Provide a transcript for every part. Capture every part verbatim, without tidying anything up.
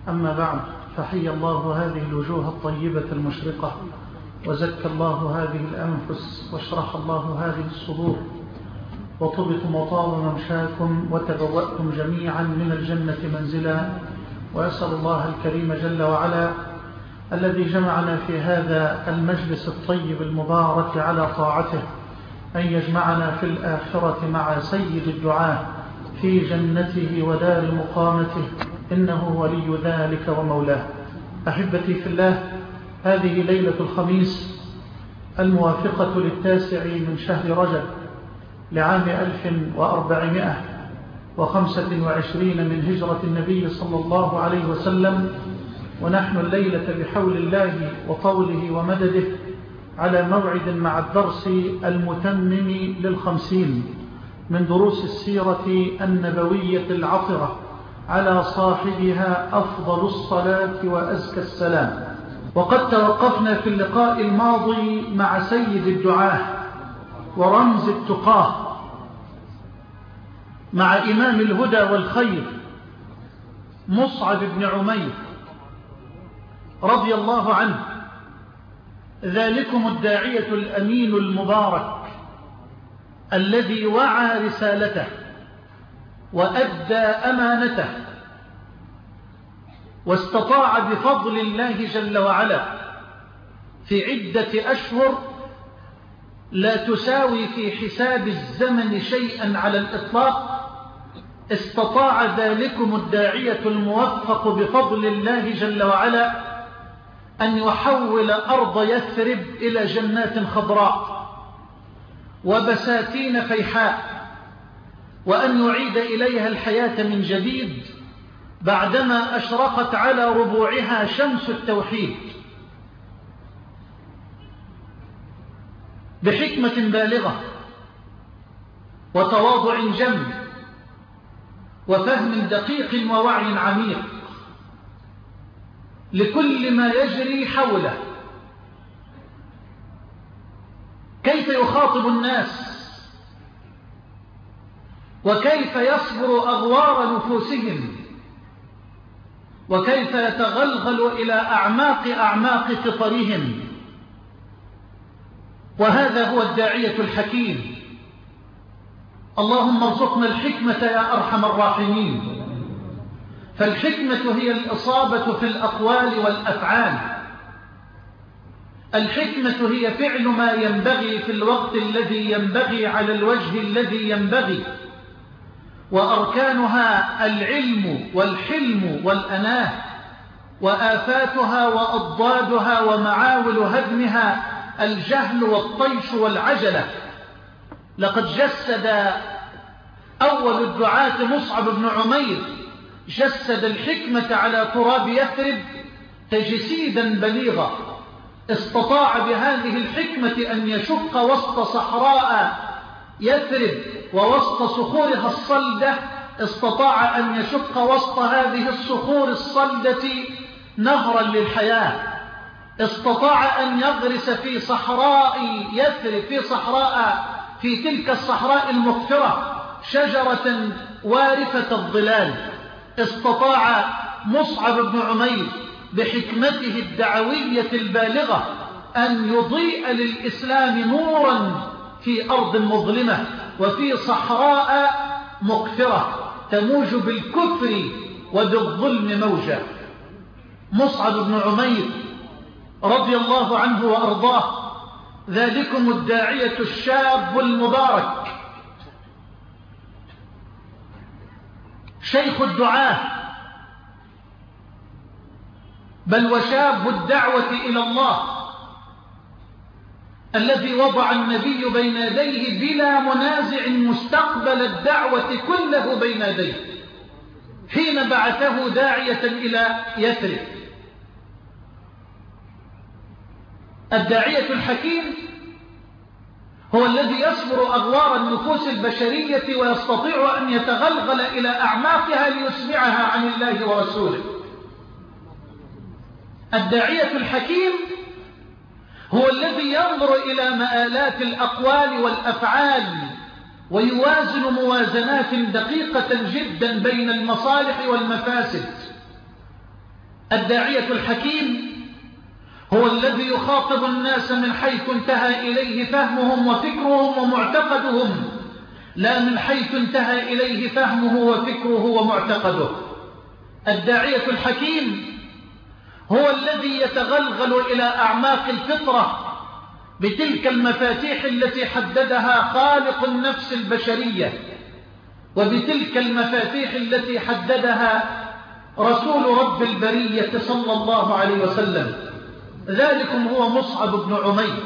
أما بعد، فحي الله هذه الوجوه الطيبة المشرقة، وزكى الله هذه الأنفس، واشرح الله هذه الصدور، وطبتم وطاب ممشاكم، وتبوأتم جميعا من الجنة منزلا. وأسأل الله الكريم جل وعلا الذي جمعنا في هذا المجلس الطيب المبارك على طاعته أن يجمعنا في الآخرة مع سيد الدعاة في جنته ودار مقامته، إنه ولي ذلك ومولاه. أحبتي في الله، هذه ليلة الخميس الموافقة للتاسع من شهر رجب لعام ألف وأربعمائة وخمسة وعشرين من هجرة النبي صلى الله عليه وسلم، ونحن الليلة بحول الله وطوله ومدده على موعد مع الدرس المتمم للخمسين من دروس السيرة النبوية العطرة على صاحبها أفضل الصلاة وأزكى السلام. وقد توقفنا في اللقاء الماضي مع سيد الدعاة ورمز التقاه، مع إمام الهدى والخير مصعب بن عمير رضي الله عنه، ذلكم الداعية الأمين المبارك الذي وعى رسالته وأدى أمانته، واستطاع بفضل الله جل وعلا في عدة أشهر لا تساوي في حساب الزمن شيئا على الإطلاق، استطاع ذلكم الداعية الموفق بفضل الله جل وعلا أن يحول أرض يثرب إلى جنات خضراء وبساتين فيحاء، وأن يعيد إليها الحياة من جديد بعدما أشرقت على ربوعها شمس التوحيد. بحكمة بالغة وتواضع جم وفهم دقيق ووعي عميق لكل ما يجري حوله، كيف يخاطب الناس، وكيف يصبر أغوار نفوسهم، وكيف يتغلغل إلى أعماق أعماق فطرهم. وهذا هو الداعية الحكيم. اللهم ارزقنا الحكمة يا أرحم الراحمين، فالحكمة هي الإصابة في الأقوال والأفعال. الحكمة هي فعل ما ينبغي في الوقت الذي ينبغي على الوجه الذي ينبغي، وأركانها العلم والحلم والأناه، وآفاتها وأضدادها ومعاول هدمها الجهل والطيش والعجلة. لقد جسد أول الدعاة مصعب بن عمير جسد الحكمة على تراب يثرب تجسيدا بليغا، استطاع بهذه الحكمة أن يشق وسط صحراء يثرب ووسط صخورها الصلدة، استطاع أن يشق وسط هذه الصخور الصلدة نهرا للحياة، استطاع أن يغرس في صحراء يثرب في صحراء في تلك الصحراء المقفرة شجرة وارفة الظلال. استطاع مصعب بن عمير بحكمته الدعوية البالغة أن يضيء للإسلام نورا في أرض مظلمة وفي صحراء مقفرة تموج بالكفر وبالظلم موجة. مصعب بن عمير رضي الله عنه وأرضاه، ذلكم الداعية الشاب المبارك، شيخ الدعاة، بل وشاب الدعوة إلى الله، الذي وضع النبي بين يديه بلا منازع مستقبل الدعوة كله بين يديه حين بعثه داعية إلى يثرب. الداعية الحكيم هو الذي يصبر أغوار النفوس البشرية ويستطيع أن يتغلغل إلى أعماقها ليسمعها عن الله ورسوله. الداعية الحكيم هو الذي ينظر إلى مآلات الأقوال والأفعال ويوازن موازنات دقيقة جدا بين المصالح والمفاسد. الداعية الحكيم هو الذي يخاطب الناس من حيث انتهى إليه فهمهم وفكرهم ومعتقدهم، لا من حيث انتهى إليه فهمه وفكره ومعتقده. الداعية الحكيم هو الذي يتغلغل إلى أعماق الفطرة بتلك المفاتيح التي حددها خالق النفس البشرية، وبتلك المفاتيح التي حددها رسول رب البرية صلى الله عليه وسلم. ذلكم هو مصعب بن عمير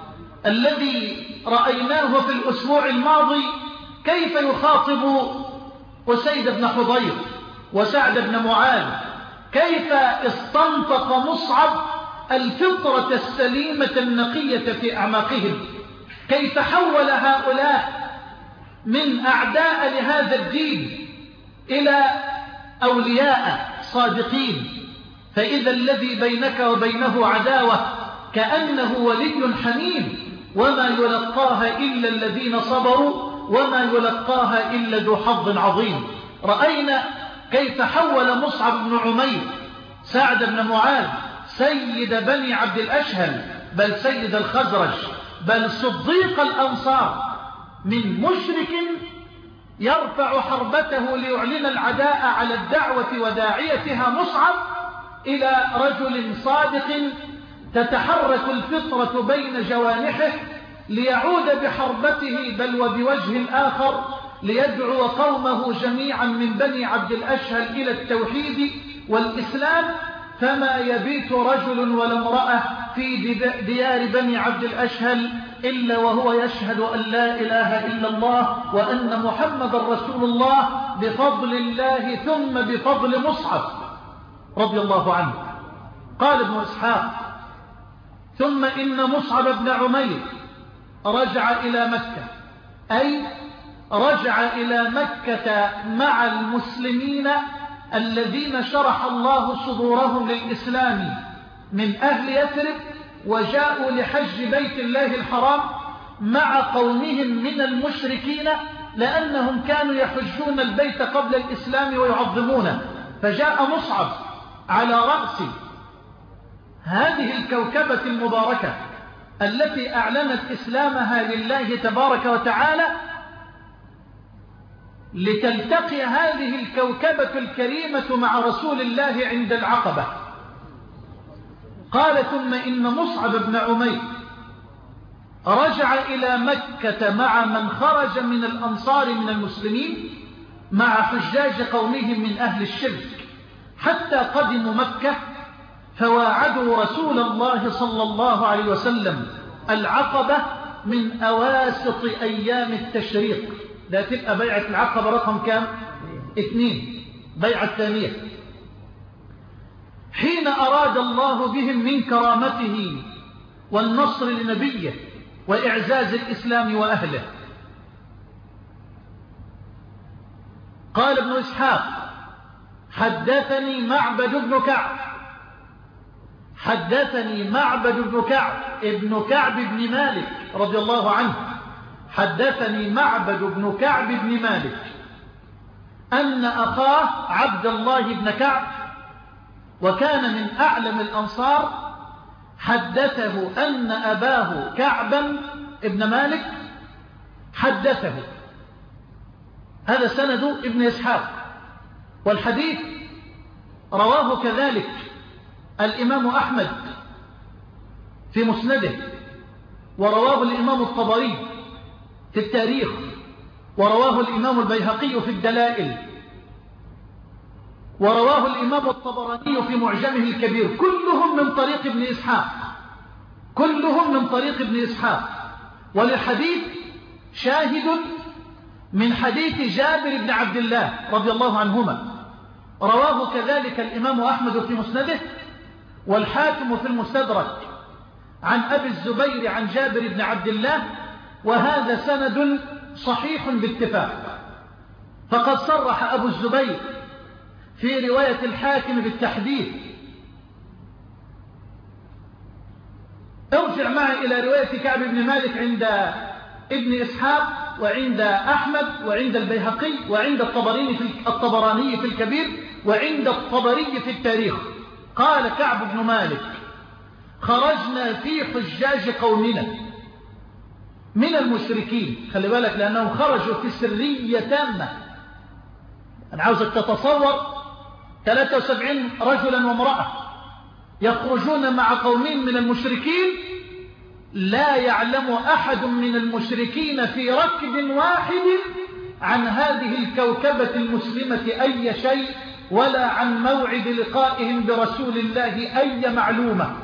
الذي رأيناه في الأسبوع الماضي كيف يخاطب أسيد بن حضير وسعد بن معاذ، كيف استنطق مصعب الفطرة السليمة النقية في أعماقهم، كيف حول هؤلاء من أعداء لهذا الدين إلى أولياء صادقين. فإذا الذي بينك وبينه عداوة كأنه ولي حميم، وما يلقاها إلا الذين صبروا وما يلقاها إلا ذو حظ عظيم. رأينا كيف حول مصعب بن عمير سعد بن معاذ سيد بني عبد الأشهل، بل سيد الخزرج، بل صديق الأنصار، من مشرك يرفع حربته ليعلن العداء على الدعوة وداعيتها مصعب، إلى رجل صادق تتحرك الفطرة بين جوانحه ليعود بحربته بل وبوجه آخر ليدعو قومه جميعا من بني عبد الأشهل إلى التوحيد والإسلام. فما يبيت رجل ولا امرأة في ديار بني عبد الأشهل إلا وهو يشهد أن لا إله إلا الله وأن محمد رسول الله، بفضل الله ثم بفضل مصعب رضي الله عنه. قال ابن إسحاق: ثم إن مصعب بن عمير رجع إلى مكة، أي رجع إلى مكة مع المسلمين الذين شرح الله صدورهم للإسلام من أهل يثرب، وجاءوا لحج بيت الله الحرام مع قومهم من المشركين، لأنهم كانوا يحجون البيت قبل الإسلام ويعظمونه. فجاء مصعب على رأس هذه الكوكبة المباركة التي أعلنت إسلامها لله تبارك وتعالى، لتلتقي هذه الكوكبة الكريمة مع رسول الله عند العقبة. قال: ثم إن مصعب بن عمير رجع إلى مكة مع من خرج من الأنصار من المسلمين مع حجاج قومهم من أهل الشرك، حتى قدموا مكة فواعدوا رسول الله صلى الله عليه وسلم العقبة من أواسط أيام التشريق. ده تبقى بيعة العقبة رقم كام؟ اثنين، بيعة الثانية، حين أراد الله بهم من كرامته والنصر لنبيه وإعزاز الإسلام وأهله. قال ابن إسحاق: حدثني معبد بن كعب حدثني معبد بن كعب ابن كعب بن مالك رضي الله عنه حدثني معبد بن كعب بن مالك أن أخاه عبد الله بن كعب، وكان من أعلم الأنصار، حدثه أن أباه كعبا ابن مالك حدثه. هذا سند ابن إسحاق، والحديث رواه كذلك الإمام أحمد في مسنده، ورواه الإمام الطبري في التاريخ، ورواه الإمام البيهقي في الدلائل، ورواه الإمام الطبراني في معجمه الكبير، كلهم من طريق ابن إسحاق كلهم من طريق ابن إسحاق. وللحديث شاهد من حديث جابر بن عبد الله رضي الله عنهما، رواه كذلك الإمام أحمد في مسنده، والحاكم في المستدرك عن أبي الزبير عن جابر بن عبد الله، وهذا سند صحيح باتفاق. فقد صرح أبو الزبير في رواية الحاكم بالتحديث. ارجع معي إلى رواية كعب بن مالك عند ابن إسحاق وعند أحمد وعند البيهقي وعند الطبراني في الطبراني في الكبير وعند الطبري في التاريخ. قال كعب بن مالك خرجنا في حجاج قومنا من المشركين. خلي بالك لأنهم خرجوا في سرية تامة. أنا عاوزك تتصور ثلاثة وسبعين رجلا وامرأة يخرجون مع قومين من المشركين، لا يعلم أحد من المشركين في ركب واحد عن هذه الكوكبة المسلمة أي شيء، ولا عن موعد لقائهم برسول الله أي معلومة.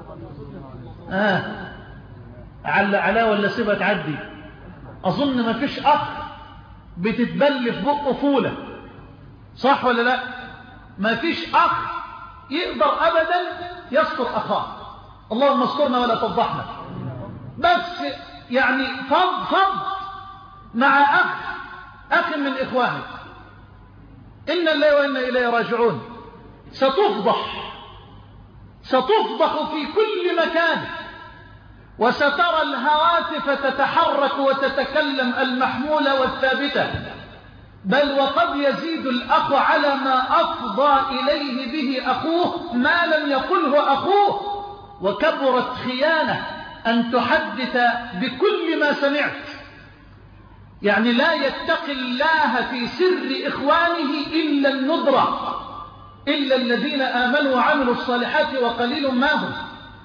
آه على على ولا سيبها تعدي. أظن ما فيش أخ بتتبل في بقه فولة، صح ولا لا؟ ما فيش أخ يقدر أبدا يستر أخاه. اللهم استرنا ولا تفضحنا. بس يعني فض فض مع أخ أخ من إخوانك، إن الله وإنا إليه راجعون. ستفضح ستفضح في كل مكان، وسترى الهواتف تتحرك وتتكلم المحمولة والثابتة، بل وقد يزيد الأخ على ما أفضى إليه به أخوه ما لم يقله أخوه. وكبرت خيانة أن تحدث بكل ما سمعت. يعني لا يتقي الله في سر إخوانه إلا الندرة، إلا الذين آمنوا وعملوا الصالحات وقليل ما هم.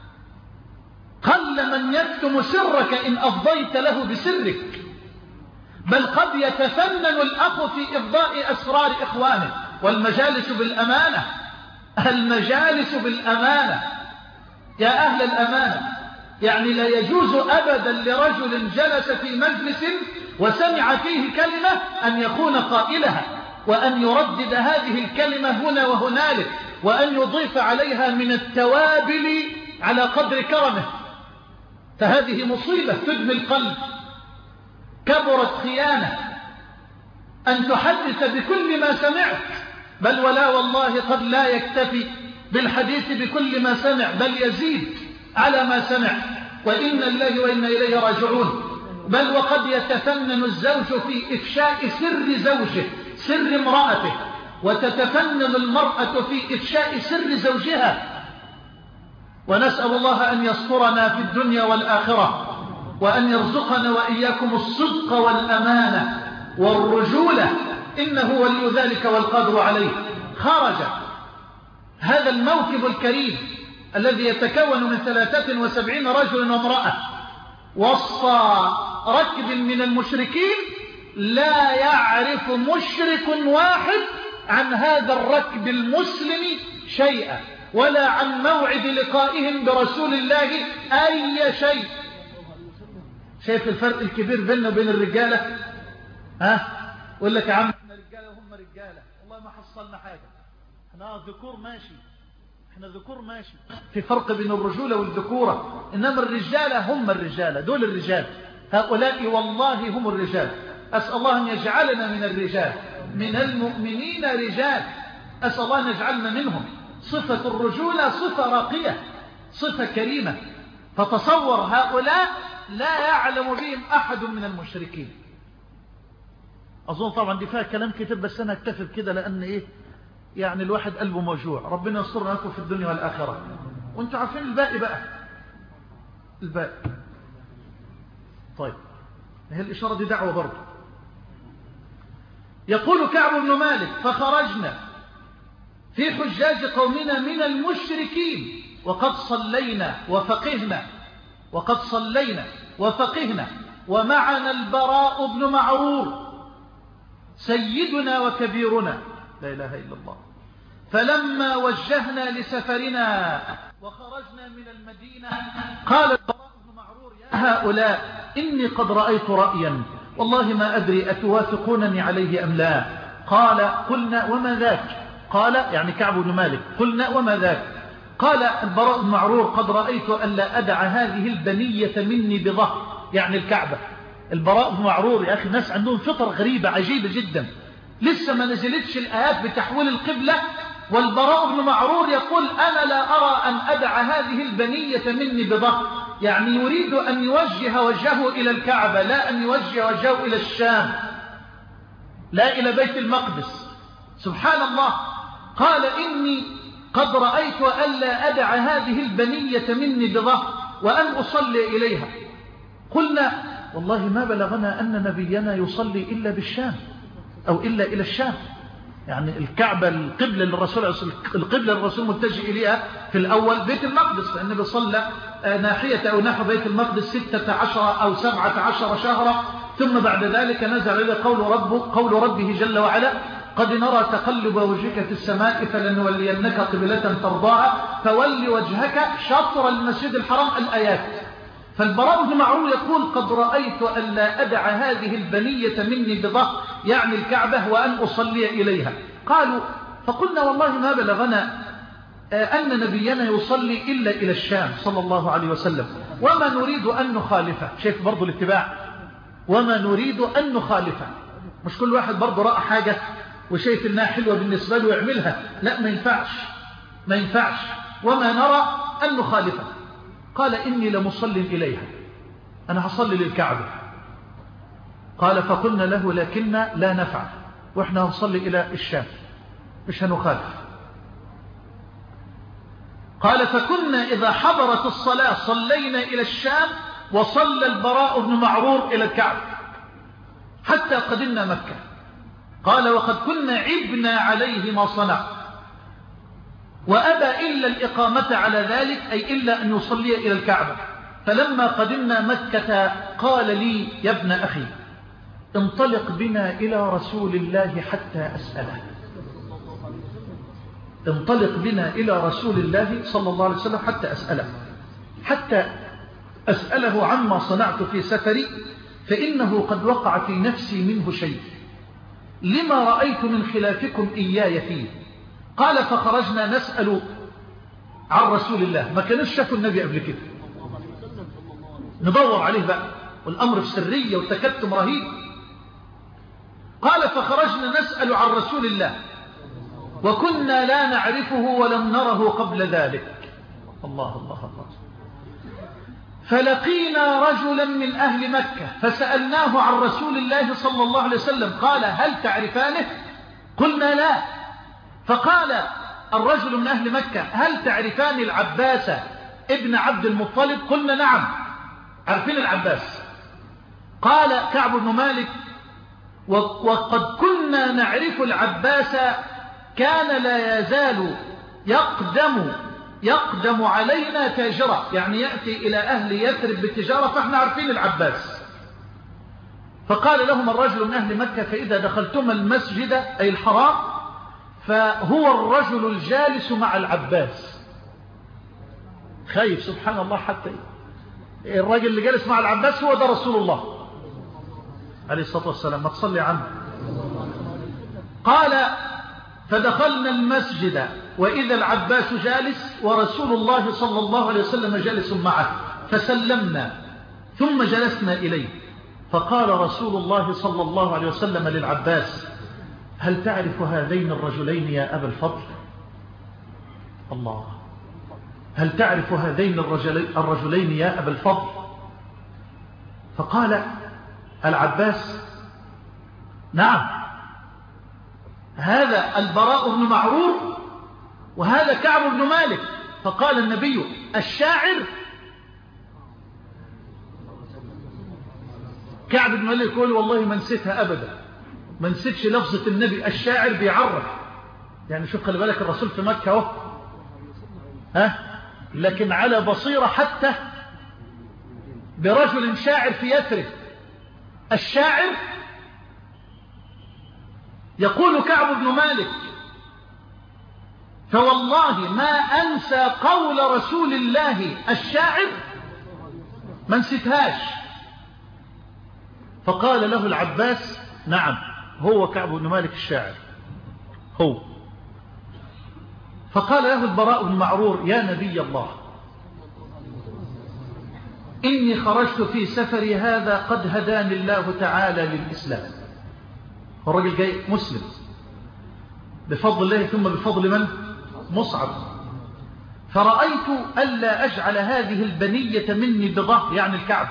قل من يكتم سرك إن أفضيت له بسرك، بل قد يتفنن الأخ في إفضاء أسرار إخوانه. والمجالس بالأمانة، المجالس بالأمانة يا أهل الأمانة. يعني لا يجوز أبدا لرجل جلس في مجلس وسمع فيه كلمة أن يكون قائلها، وأن يردد هذه الكلمة هنا وهنالك، وأن يضيف عليها من التوابل على قدر كرمه. فهذه مصيبة تدمي القلب. كبرت خيانة أن تحدث بكل ما سمعت، بل ولا والله قد لا يكتفي بالحديث بكل ما سمع، بل يزيد على ما سمع. وإن الله وإنا إليه راجعون. بل وقد يتفنن الزوج في إفشاء سر زوجه، سر امرأته، وتتفنن المرأة في إفشاء سر زوجها. ونسأل الله أن يسترنا في الدنيا والآخرة، وأن يرزقنا وإياكم الصدق والأمانة والرجولة، إنه ولي ذلك والقادر عليه. خرج هذا الموكب الكريم الذي يتكون من ثلاثة وسبعين رجل وامرأة وسط ركب من المشركين، لا يعرف مشرك واحد عن هذا الركب المسلم شيئا، ولا عن موعد لقائهم برسول الله أي شيء. شايف الفرق الكبير بيننا وبين الرجالة؟ ها؟ يقول لك يا عم احنا رجالة وهم رجالة، والله ما حصلنا حاجة، احنا ذكور ماشي، احنا ذكور ماشي. في فرق بين الرجولة والذكورة. إنما الرجالة هم الرجالة، دول الرجال، هؤلاء والله هم الرجال. أسأل الله أن يجعلنا من الرجال، من المؤمنين رجال، أسأل الله أن يجعلنا منهم. صفة الرجولة صفة راقية، صفة كريمة. فتصور هؤلاء لا يعلم بهم أحد من المشركين. أظن طبعا دي فيها كلام كتير، بس أنا أكتفي بكده لأن إيه يعني الواحد قلبه موجوع. ربنا يسترنا لكم في الدنيا والآخرة. وانتوا عارفين الباقي بقى، الباقي. طيب هي الإشارة دي دعوة برضه. يقول كعب بن مالك فخرجنا في حجاج قومنا من المشركين وقد صلينا وفقهنا وقد صلينا وفقهنا ومعنا البراء بن معرور سيدنا وكبيرنا، لا إله إلا الله. فلما وجهنا لسفرنا وخرجنا من المدينة قال البراء بن معرور يا هؤلاء إني قد رأيت رأيا والله ما أدري أتوافقونني عليه أم لا. قال قلنا وما ذاك؟ قال يعني كعب بن مالك قلنا وما ذاك؟ قال البراء بن معرور قد رأيت ألا أدع هذه البنية مني بظهر، يعني الكعبة. البراء بن معرور يا أخي ناس عندهم فطر غريبة عجيبة جدا، لسه ما نزلتش الآيات بتحويل القبلة، والبراء بن معرور يقول أنا لا أرى أن أدع هذه البنية مني بظهر، يعني يريد أن يوجه وجهه إلى الكعبة، لا أن يوجه وجهه إلى الشام، لا إلى بيت المقدس. سبحان الله. قال إني قد رأيت ألا أدع هذه البنية مني بظهر وأن أصلي إليها. قلنا والله ما بلغنا أن نبينا يصلي إلا بالشام أو إلا إلى الشام، يعني الكعبة القبلة للرسول القبلة للرسول متجه إليها في الأول بيت المقدس، لأنه بيصلى ناحية أو نحو بيت المقدس ستة عشر أو سبعة عشر شهرا، ثم بعد ذلك نزل إلى قول ربه, قول ربه جل وعلا قد نرى تقلب وجهك في السماء فلنولينك قبلة ترضاها فول وجهك شطر المسجد الحرام الآيات. فالبراء بن معرور يقول قد رأيت ألا أدع هذه البنية مني بظهر يعني الكعبة وأن أصلي إليها. قالوا فقلنا والله ما بلغنا أن نبينا يصلي إلا إلى الشام صلى الله عليه وسلم وما نريد أن نخالفه. شايف برضو الاتباع، وما نريد أن نخالفه، مش كل واحد برضو رأى حاجة وشايف إنها حلوة بالنسبة له يعملها، لا ما ينفعش ما ينفعش وما نرى أن نخالفه. قال إني لمصل إليها، أنا هصلي للكعبة. قال فقلنا له لكن لا نفعل، وإحنا هنصلي إلى الشام مش هنخالف. قال فكنا إذا حضرت الصلاة صلينا إلى الشام وصلى البراء بن معرور إلى الكعبة حتى قدمنا مكة. قال وقد كنا عبنا عليه ما صنع وأبى إلا الإقامة على ذلك، أي إلا أن يصلي إلى الكعبة. فلما قدمنا مكة قال لي يا ابن أخي انطلق بنا إلى رسول الله حتى أسأله، انطلق بنا إلى رسول الله صلى الله عليه وسلم حتى أسأله حتى أسأله عما صنعت في سفري فإنه قد وقع في نفسي منه شيء لما رأيت من خلافكم إياي فيه. قال فخرجنا نسأل عن رسول الله، ما كانش شافوا النبي قبل كده، ندور عليه بقى والأمر في سرية وتكتم رهيب. قال فخرجنا نسأل عن رسول الله وكنا لا نعرفه ولم نره قبل ذلك. الله الله الله. فلقينا رجلا من أهل مكة فسألناه عن رسول الله صلى الله عليه وسلم قال هل تعرفانه؟ قلنا لا. فقال الرجل من أهل مكة هل تعرفان العباس ابن عبد المطلب؟ قلنا نعم عارفين العباس. قال كعب بن مالك وقد كنا نعرف العباس كان لا يزال يقدم يقدم علينا تاجرا، يعني يأتي إلى أهل يثرب بالتجارة فاحنا عارفين العباس. فقال لهم الرجل من أهل مكة فإذا دخلتم المسجد أي الحرام فهو الرجل الجالس مع العباس. خايف سبحان الله، حتى الرجل اللي جالس مع العباس هو ده رسول الله عليه الصلاة والسلام، ما تصلي عنه. قال فدخلنا المسجد وإذا العباس جالس ورسول الله صلى الله عليه وسلم جالس معه فسلمنا ثم جلسنا إليه. فقال رسول الله صلى الله عليه وسلم للعباس هل تعرف هذين الرجلين يا أبا الفضل؟ الله، هل تعرف هذين الرجلين يا أبا الفضل؟ فقال العباس نعم، هذا البراء بن معرور وهذا كعب بن مالك. فقال النبي الشاعر؟ كعب بن مالك يقول والله ما نسيتها أبدا، ما نسيتش لفظة النبي الشاعر بيعرف، يعني شوف خلي بالك الرسول في مكة اهو ها، لكن على بصيرة حتى برجل شاعر في يثرب. الشاعر يقول كعب بن مالك فوالله ما أنسى قول رسول الله الشاعر، ما نسيتهاش. فقال له العباس نعم هو كعب بن مالك الشاعر هو. فقال له البراء بن معرور يا نبي الله إني خرجت في سفري هذا قد هداني الله تعالى للإسلام. الرجل جاي مسلم بفضل الله ثم بفضل من؟ مصعب. فرأيت ألا أجعل هذه البنية مني بظهر يعني الكعب،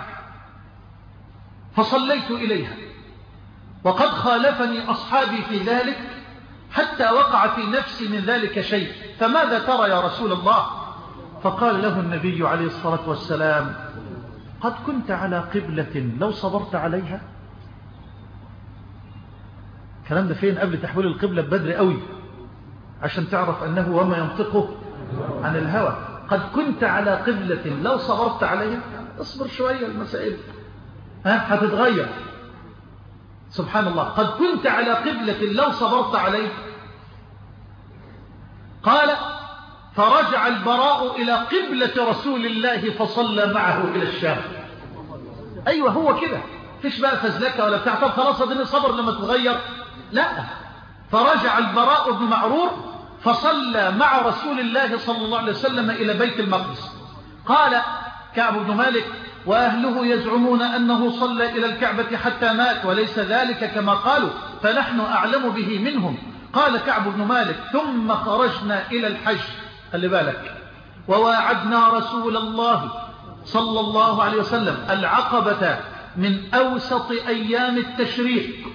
فصليت إليها وقد خالفني أصحابي في ذلك حتى وقع في نفسي من ذلك شيء، فماذا ترى يا رسول الله؟ فقال له النبي عليه الصلاة والسلام: قد كنت على قبلة لو صبرت عليها. الكلام ده فين؟ قبل تحويل القبلة ببدر قوي، عشان تعرف أنه وما ينطقه عن الهوى. قد كنت على قبلة لو صبرت عليها. اصبر شوية، المسائل ها هتتغير. سبحان الله. قد كنت على قبلة لو صبرت عليها. قال: فرجع البراء إلى قبلة رسول الله فصلى معه إلى الشام. أيوة هو كده، فيش بقى فزلكة ولا بتاع طب خلاص أدني صبر لما تتغير. لا، فرجع البراء بن معرور فصلى مع رسول الله صلى الله عليه وسلم إلى بيت المقدس. قال كعب بن مالك: وأهله يزعمون أنه صلى إلى الكعبة حتى مات، وليس ذلك كما قالوا، فنحن أعلم به منهم. قال كعب بن مالك: ثم خرجنا إلى الحج، خلي بالك، وواعدنا رسول الله صلى الله عليه وسلم العقبة من أوسط أيام التشريق.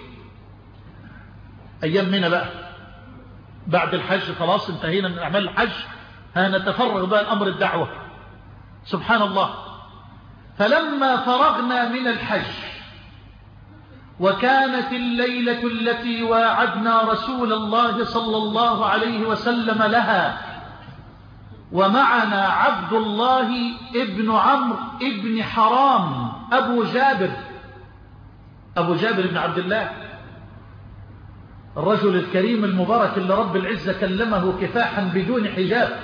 أيام منى بقى، بعد الحج خلاص انتهينا من أعمال الحج، هنتفرغ بقى الأمر الدعوة. سبحان الله. فلما فرغنا من الحج وكانت الليلة التي واعدنا رسول الله صلى الله عليه وسلم لها، ومعنا عبد الله ابن عمرو ابن حرام أبو جابر، أبو جابر بن عبد الله، الرجل الكريم المبارك اللي رب العزة كلمه كفاحا بدون حجاب.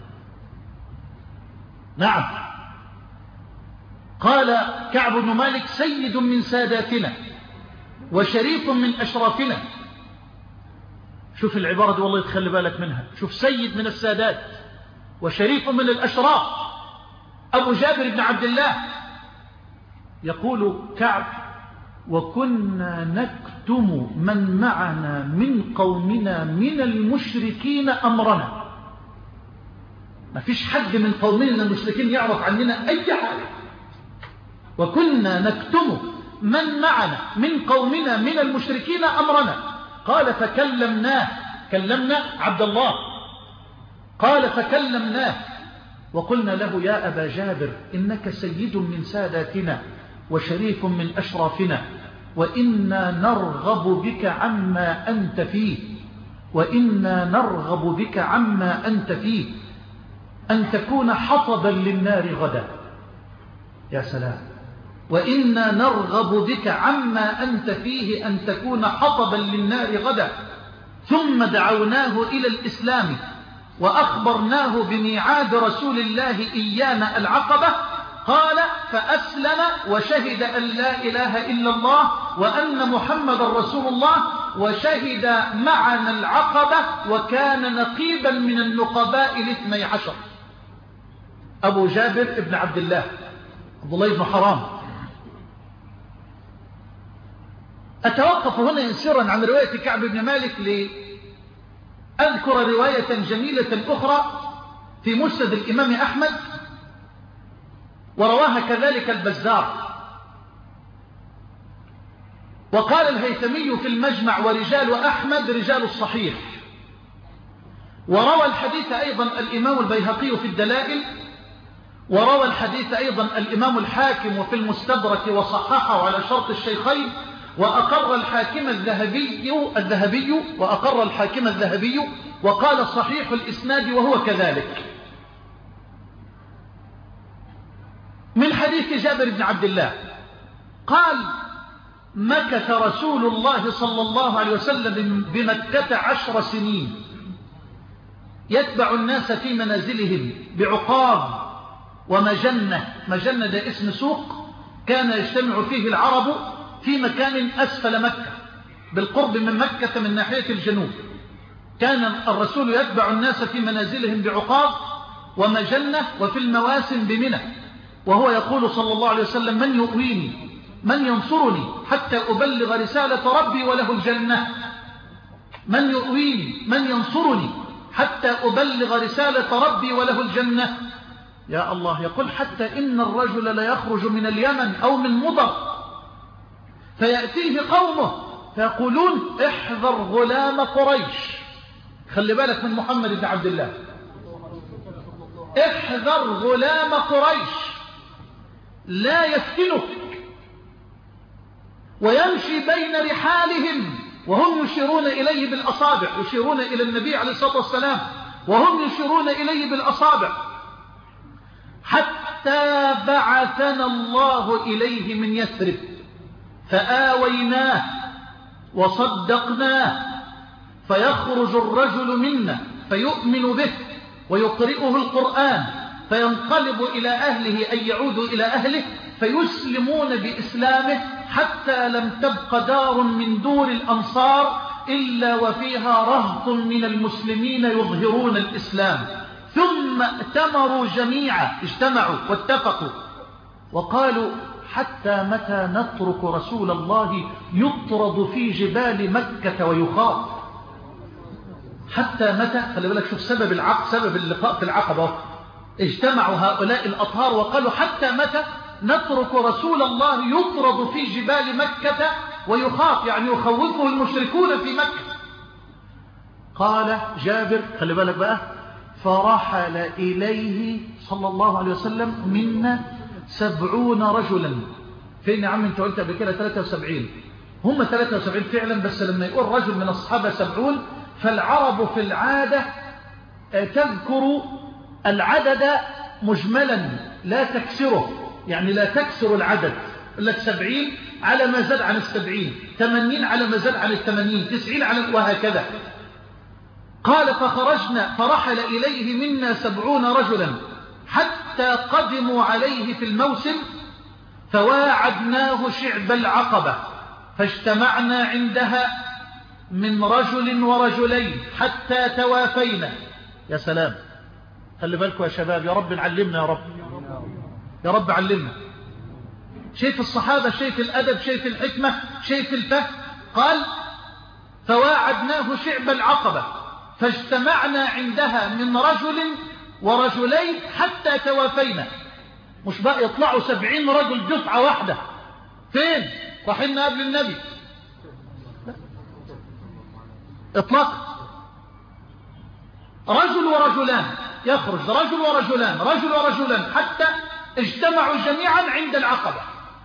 نعم. قال كعب بن مالك: سيد من ساداتنا وشريف من أشرافنا. شوف العبارة دي والله تخلي بالك منها. شوف، سيد من السادات وشريف من الأشراف، أبو جابر بن عبد الله. يقول كعب: وكنا نكتم من معنا من قومنا من المشركين أمرنا. ما فيش حد من قومنا المشركين يعرف عننا أي حاجة. وكنا نكتم من معنا من قومنا من المشركين أمرنا. قال: فكلمناه، كلمنا عبد الله. قال: فكلمناه وقلنا له: يا أبا جابر، إنك سيد من ساداتنا وشريف من أشرافنا، وإنا نرغب بك عما أنت فيه، وإنا نرغب بك عما أنت فيه أن تكون حطبا للنار غدا. يا سلام. وإنا نرغب بك عما أنت فيه أن تكون حطبا للنار غدا. ثم دعوناه إلى الإسلام وأخبرناه بميعاد رسول الله إيانا العقبة. قال: فأسلم وشهد أن لا إله إلا الله وأن محمد رسول الله، وشهد معنا العقبة، وكان نقيبا من النقباء الاثني عشر. أبو جابر ابن عبد الله، عبد الله بن حرام. أتوقف هنا يسيرا عن رواية كعب بن مالك لأذكر رواية جميلة أخرى في مسند الإمام أحمد، ورواها كذلك البزار. وقال الهيثمي في المجمع: ورجال أحمد رجال الصحيح. وروى الحديث أيضا الإمام البيهقي في الدلائل، وروى الحديث أيضا الإمام الحاكم وفي المستدرك وصححه على شرط الشيخين، وأقر الحاكم الذهبي الذهبي وأقر الحاكم الذهبي وقال: صحيح الإسناد وهو كذلك. من حديث جابر بن عبد الله قال: مكث رسول الله صلى الله عليه وسلم بمكة عشر سنين يتبع الناس في منازلهم بعقاب ومجنة. مجنة ده اسم سوق كان يجتمع فيه العرب في مكان أسفل مكة بالقرب من مكة من ناحية الجنوب. كان الرسول يتبع الناس في منازلهم بعقاب ومجنة وفي المواسم بمنى، وهو يقول صلى الله عليه وسلم: من يؤويني، من ينصرني حتى أبلغ رسالة ربي وله الجنة. من يؤويني، من ينصرني حتى أبلغ رسالة ربي وله الجنة. يا الله. يقول: حتى إن الرجل لا يخرج من اليمن أو من مضر فيأتيه قومه فيقولون: احذر غلام قريش، خلي بالك من محمد بن عبد الله، احذر غلام قريش لا يفتنك ويمشي بين رحالهم وهم يشيرون إليه بالأصابع، يشيرون إلى النبي عليه الصلاة والسلام وهم يشيرون إليه بالأصابع، حتى بعثنا الله إليه من يثرب فآويناه وصدقناه، فيخرج الرجل منا فيؤمن به ويقرئه القرآن فينقلب إلى أهله أي يعود إلى أهله فيسلمون بإسلامه، حتى لم تبق دار من دور الأنصار إلا وفيها رهط من المسلمين يظهرون الإسلام. ثم ائتمروا جميعا، اجتمعوا واتفقوا وقالوا حتى متى نترك رسول الله يطرد في جبال مكة ويخاف؟ حتى متى؟ خلي بالك شوف سبب العقد، سبب اللقاء في العقبة. اجتمعوا هؤلاء الأطهار وقالوا حتى متى نترك رسول الله يطرد في جبال مكة ويخاف، يعني يخوفه المشركون في مكة. قال جابر خلي بالك بقى فرحل إليه صلى الله عليه وسلم منا سبعون رجلا. فين يا عم انت قلت قبل كده ثلاثة وسبعين؟ هم ثلاثة وسبعين فعلا، بس لما يقول رجل من الصحابة سبعون فالعرب في العادة تذكر العدد مجملا لا تكسره، يعني لا تكسر العدد، لك سبعين على ما زاد عن السبعين، ثمانين على ما زاد عن الثمانين، تسعين على وهكذا. قال فخرجنا فرحل إليه منا سبعون رجلا حتى قدموا عليه في الموسم فواعدناه شعب العقبة فاجتمعنا عندها من رجل ورجلين حتى توافينا. يا سلام، خلي بالكم يا شباب، يا رب نعلمنا، يا رب يا رب علمنا. شايف الصحابة، شايف الأدب، شايف الحكمة، شايف الفهم. قال فواعدناه شعب العقبة فاجتمعنا عندها من رجل ورجلين حتى توافينا. مش بقى يطلعوا سبعين رجل دفعة واحدة، فين؟ رايحين قبل النبي اطلاق. رجل ورجلان، يخرج رجل ورجلان رجل ورجلان حتى اجتمعوا جميعا عند العقبة.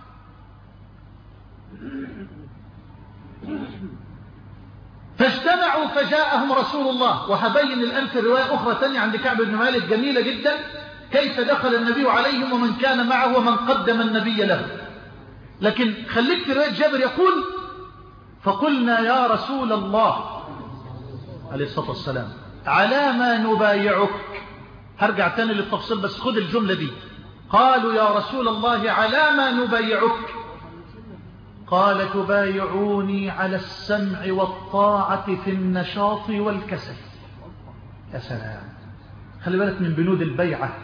فاجتمعوا فجاءهم رسول الله. وهبين الآن في رواية أخرى ثانية عند كعب بن مالك جميلة جدا كيف دخل النبي عليهم ومن كان معه ومن قدم النبي له. لكن خليك في رواية جابر يقول فقلنا يا رسول الله عليه الصلاة والسلام على ما نبايعك. هرجع تاني للتفصيل بس خذ الجملة دي. قالوا يا رسول الله على ما نبايعك؟ قال تبايعوني على السمع والطاعة في النشاط والكسل. يا سلام، خلي بالك من بنود البيعة،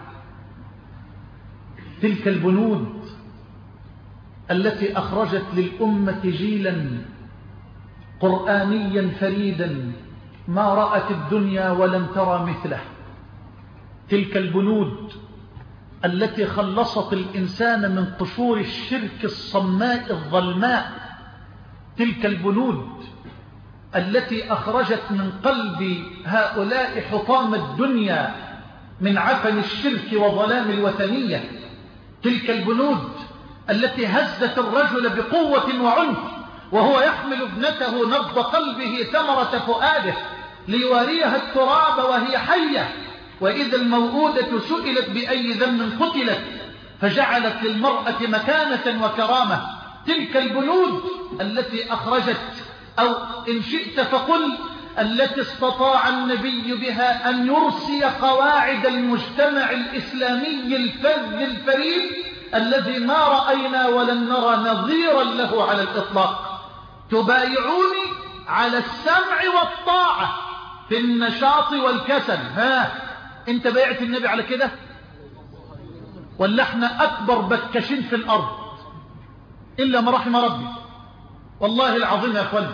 تلك البنود التي أخرجت للأمة جيلا قرآنيا فريدا ما رأت الدنيا ولم ترى مثله. تلك البنود التي خلصت الإنسان من قشور الشرك الصماء الظلماء. تلك البنود التي أخرجت من قلب هؤلاء حطام الدنيا من عفن الشرك وظلام الوثنية. تلك البنود التي هزت الرجل بقوة وعنف وهو يحمل ابنته نبض قلبه ثمرة فؤاده ليواريها التراب وهي حية، وإذا الموءودة سئلت بأي ذنب قتلت فجعلت للمرأة مكانة وكرامة. تلك البنود التي أخرجت، أو إن شئت فقل التي استطاع النبي بها أن يرسي قواعد المجتمع الإسلامي الفذ الفريد الذي ما رأينا ولن نرى نظيرا له على الإطلاق. تبايعوني على السمع والطاعة في النشاط والكسل. ها انت بايعت النبي على كده ولا احنا اكبر بكشين في الارض الا ما رحم ربي؟ والله العظيم يا اخواني،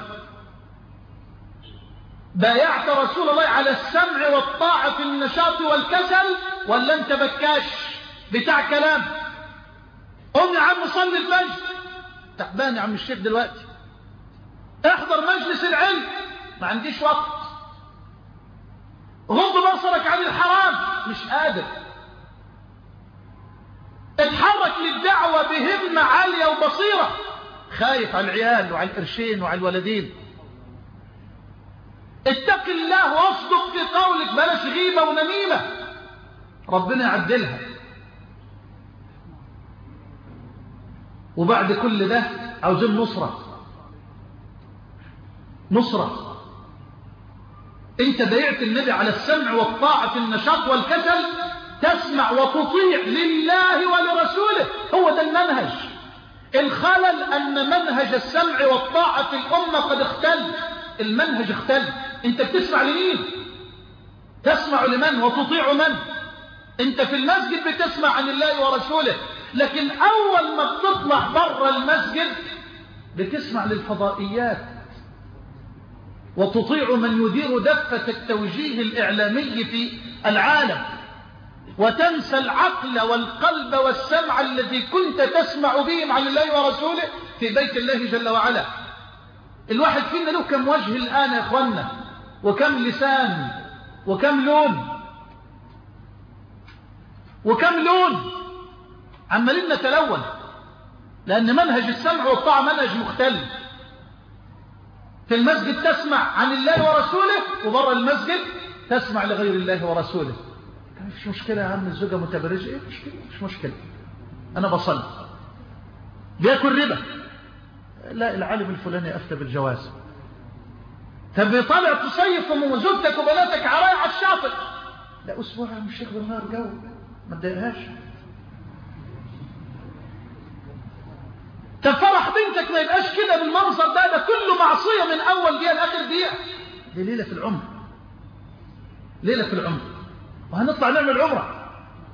بايعت رسول الله على السمع والطاعة في النشاط والكسل ولا انت بكاش بتاع كلام؟ قم يا عم صلي الفجر، تعبان يا عم الشيخ دلوقتي، احضر مجلس العلم، ما عنديش وقت. غض بصرك عن الحرام، مش قادر. اتحرك للدعوة بهمة عالية وبصيرة، خايف على العيال وعلى القرشين وعلى الولدين. اتق الله واصدق في قولك، بلاش غيبة ونميمة، ربنا يعدلها. وبعد كل ده عاوزين نصرة، نصرة. انت بايعت النبي على السمع والطاعة في النشاط والكسل، تسمع وتطيع لله ولرسوله، هو ده المنهج. الخلل أن منهج السمع والطاعة في الأمة قد اختل، المنهج اختل. انت بتسمع لمين؟ تسمع لمن وتطيع من؟ انت في المسجد بتسمع عن الله ورسوله، لكن أول ما بتطلع بره المسجد بتسمع للفضائيات وتطيع من يدير دفة التوجيه الإعلامي في العالم، وتنسى العقل والقلب والسمع الذي كنت تسمع بهم عن الله ورسوله في بيت الله جل وعلا. الواحد فينا له كم وجه الآن يا أخوانا، وكم لسان، وكم لون، وكم لون، عمالين نتلون، لأن منهج السمع والطاعة منهج مختلف. في المسجد تسمع عن الله ورسوله، وبره المسجد تسمع لغير الله ورسوله. مش مشكلة يا عم، الزوجة متبرجة، ايه مشكلة؟ مش مشكلة، انا بصلي. بياكل ربا، لا العالم الفلاني افتى بالجواز. طب طالع تصيف وزوجتك وبناتك عرايا على الشاطئ، لا اسبوع يا عم الشيخ بالنهار جو، ما تضايقهاش. طب فرح بنتك ما يبقاش كده بالمنظر ده، ده كله معصية من اول دقيقة لاخر دقيقة. دي ليلة في العمر، ليلة في العمر، وهنطلع نعمل عمرة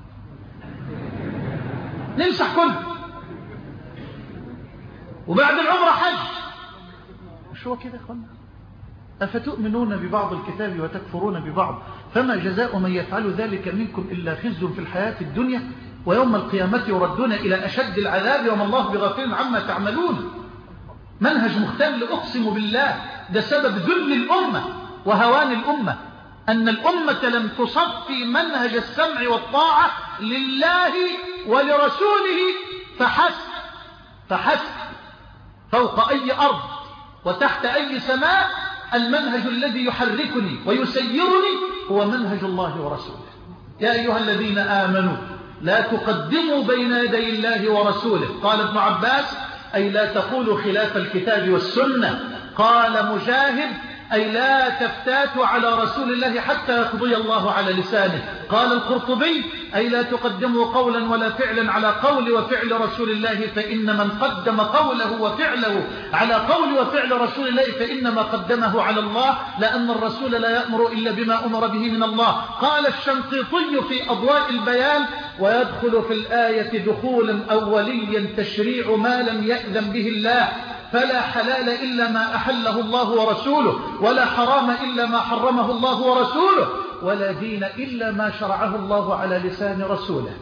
نمسح كله، وبعد العمرة حج. مش هو كده يا اخوانا؟ أفتؤمنون ببعض الكتاب وتكفرون ببعض، فما جزاء من يفعل ذلك منكم إلا خزي في الحياة الدنيا ويوم القيامة يردون إلى أشد العذاب وما الله بغافل عما تعملون. منهج مختل، أقسم بالله ده سبب ذل الأمة وهوان الأمة، أن الأمة لم تصفي منهج السمع والطاعة لله ولرسوله فحسب، فحسب فوق أي أرض وتحت أي سماء. المنهج الذي يحركني ويسيرني هو منهج الله ورسوله. يا أيها الذين آمنوا لا تقدموا بين يدي الله ورسوله. قال ابن عباس أي لا تقولوا خلاف الكتاب والسنة. قال مجاهد أي لا تفتاتوا على رسول الله حتى يقضي الله على لسانه. قال القرطبي أي لا تقدموا قولا ولا فعلا على قول وفعل رسول الله، فإن من قدم قوله وفعله على قول وفعل رسول الله فإنما قدمه على الله، لأن الرسول لا يأمر إلا بما أمر به من الله. قال الشنقيطي في أضواء البيان ويدخل في الآية دخولا أوليا تشريع ما لم يأذن به الله، فلا حلال إلا ما أحله الله ورسوله، ولا حرام إلا ما حرمه الله ورسوله، ولا دين إلا ما شرعه الله على لسان رسوله.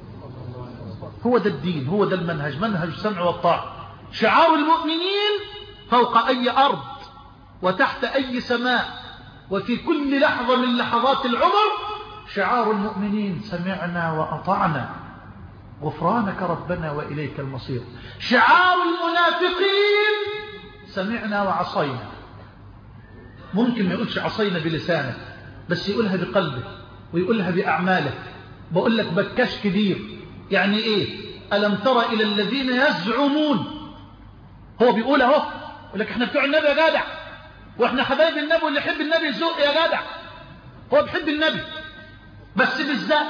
هو ده الدين، هو ده المنهج، منهج السمع والطاعة. شعار المؤمنين فوق أي أرض وتحت أي سماء وفي كل لحظة من لحظات العمر شعار المؤمنين سمعنا وأطعنا غفرانك ربنا وإليك المصير. شعار المنافقين سمعنا وعصينا. ممكن ما يقولش عصينا بلسانه، بس يقولها بقلبه ويقولها بأعماله. بقول لك بكاش كبير. يعني ايه؟ ألم ترى إلى الذين يزعمون، هو بيقول اهو، يقول لك احنا بتوع النبي يا جدع، واحنا حبايب النبي واللي يحب النبي يزق يا جدع. هو بيحب النبي بس بالذات.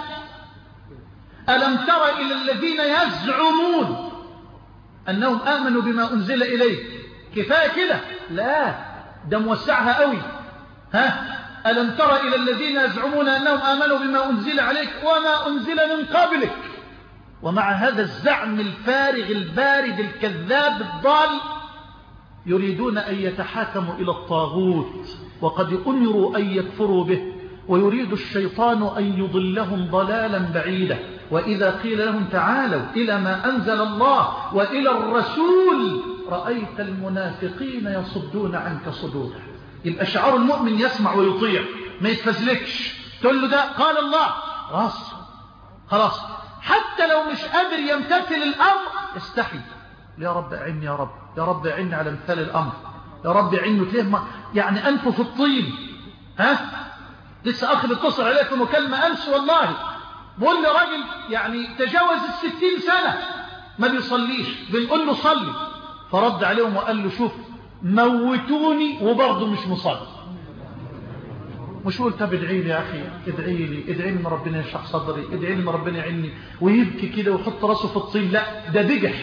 ألم ترى إلى الذين يزعمون أنهم آمنوا بما أنزل إليه. كفاية كده؟ لا، ده موسعها قوي. ها؟ ألم ترى إلى الذين يزعمون أنهم آمنوا بما أنزل عليك وما أنزل من قبلك. ومع هذا الزعم الفارغ البارد الكذاب الضال يريدون أن يتحاكموا إلى الطاغوت، وقد أمروا أن يكفروا به، ويريد الشيطان أن يضلهم ضلالا بعيدا. وإذا قيل لهم تعالوا إلى ما أنزل الله وإلى الرسول رأيت المنافقين يصدون عنك صدورا. يبقى شعار المؤمن يسمع ويطيع. ما يتفزلكش، تقول له ده قال الله راس خلاص. حتى لو مش قادر يمتثل الأمر استحي، يا رب أعني، يا رب يا رب أعني على مثال الأمر، يا رب أعني. تلاقيه يعني أنفه في الطين. ها لسه أخذ اتصل عليه في مكالمة أمس والله، بقول له راجل يعني تجاوز الستين سنة ما بيصليش، بنقول له صلي، فرد عليهم وقال له شوف موتوني وبرضه مش مصلي. مش قلت طب ادعي لي يا أخي، ادعي لي ادعي لي ان ربنا يشرح صدري، ادعي لي ان ربنا يعيني، ويبكي كده ويحط راسه في الطين. لا ده بجح،